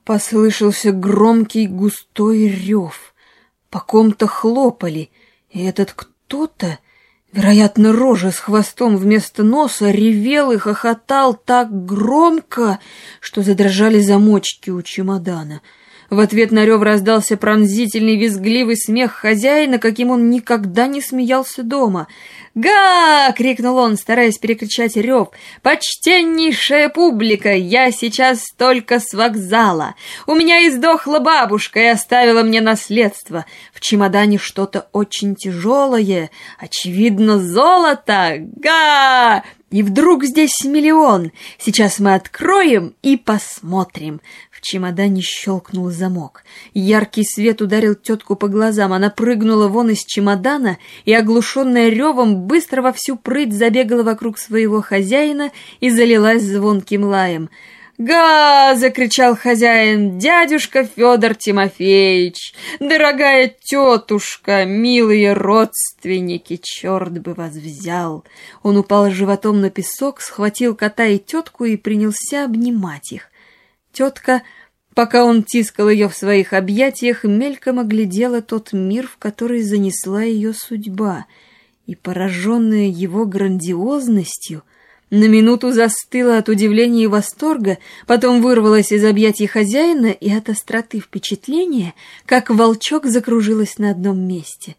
Послышался громкий густой рев. По ком-то хлопали, и этот кто-то, вероятно, рожа с хвостом вместо носа, ревел и хохотал так громко, что задрожали замочки у чемодана. В ответ на рев раздался пронзительный визгливый смех хозяина, каким он никогда не смеялся дома. «Га!» — крикнул он, стараясь перекричать рев. «Почтеннейшая публика! Я сейчас только с вокзала. У меня издохла бабушка и оставила мне наследство. В чемодане что-то очень тяжелое, очевидно, золото! Га!» И вдруг здесь 1 миллион. Сейчас мы откроем и посмотрим. В чемодане щелкнул замок. Яркий свет ударил тетку по глазам. Она прыгнула вон из чемодана и, оглушенная ревом, быстро во всю прыть забегала вокруг своего хозяина и залилась звонким лаем. «Га!» — закричал хозяин. «Дядюшка Федор Тимофеевич! Дорогая тетушка! Милые родственники! Черт бы вас взял!» Он упал животом на песок, схватил кота и тетку и принялся обнимать их. Тетка, пока он тискал ее в своих объятиях, мельком оглядела тот мир, в который занесла ее судьба, и, пораженная его грандиозностью, на минуту застыла от удивления и восторга, потом вырвалась из объятий хозяина и от остроты впечатления, как волчок, закружилась на одном месте.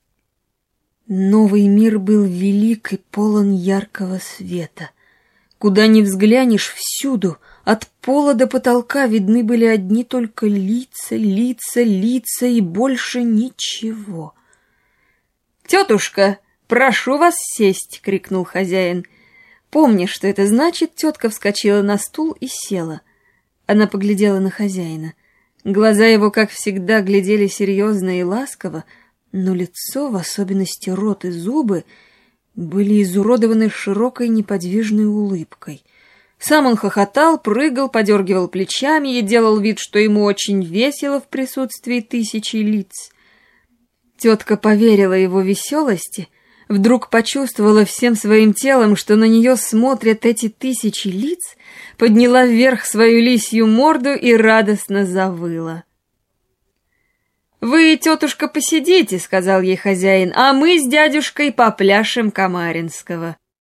Новый мир был велик и полон яркого света. Куда ни взглянешь, всюду, от пола до потолка, видны были одни только лица, лица, лица и больше ничего. «Тетушка, прошу вас сесть!» — крикнул хозяин. Помня, что это значит, тетка вскочила на стул и села. Она поглядела на хозяина. Глаза его, как всегда, глядели серьезно и ласково, но лицо, в особенности рот и зубы, были изуродованы широкой неподвижной улыбкой. Сам он хохотал, прыгал, подергивал плечами и делал вид, что ему очень весело в присутствии 1000 лиц. Тетка поверила его веселости, вдруг почувствовала всем своим телом, что на нее смотрят эти 1000 лиц, подняла вверх свою лисью морду и радостно завыла. «Вы, тетушка, посидите, — сказал ей хозяин, — а мы с дядюшкой попляшем Камаринского».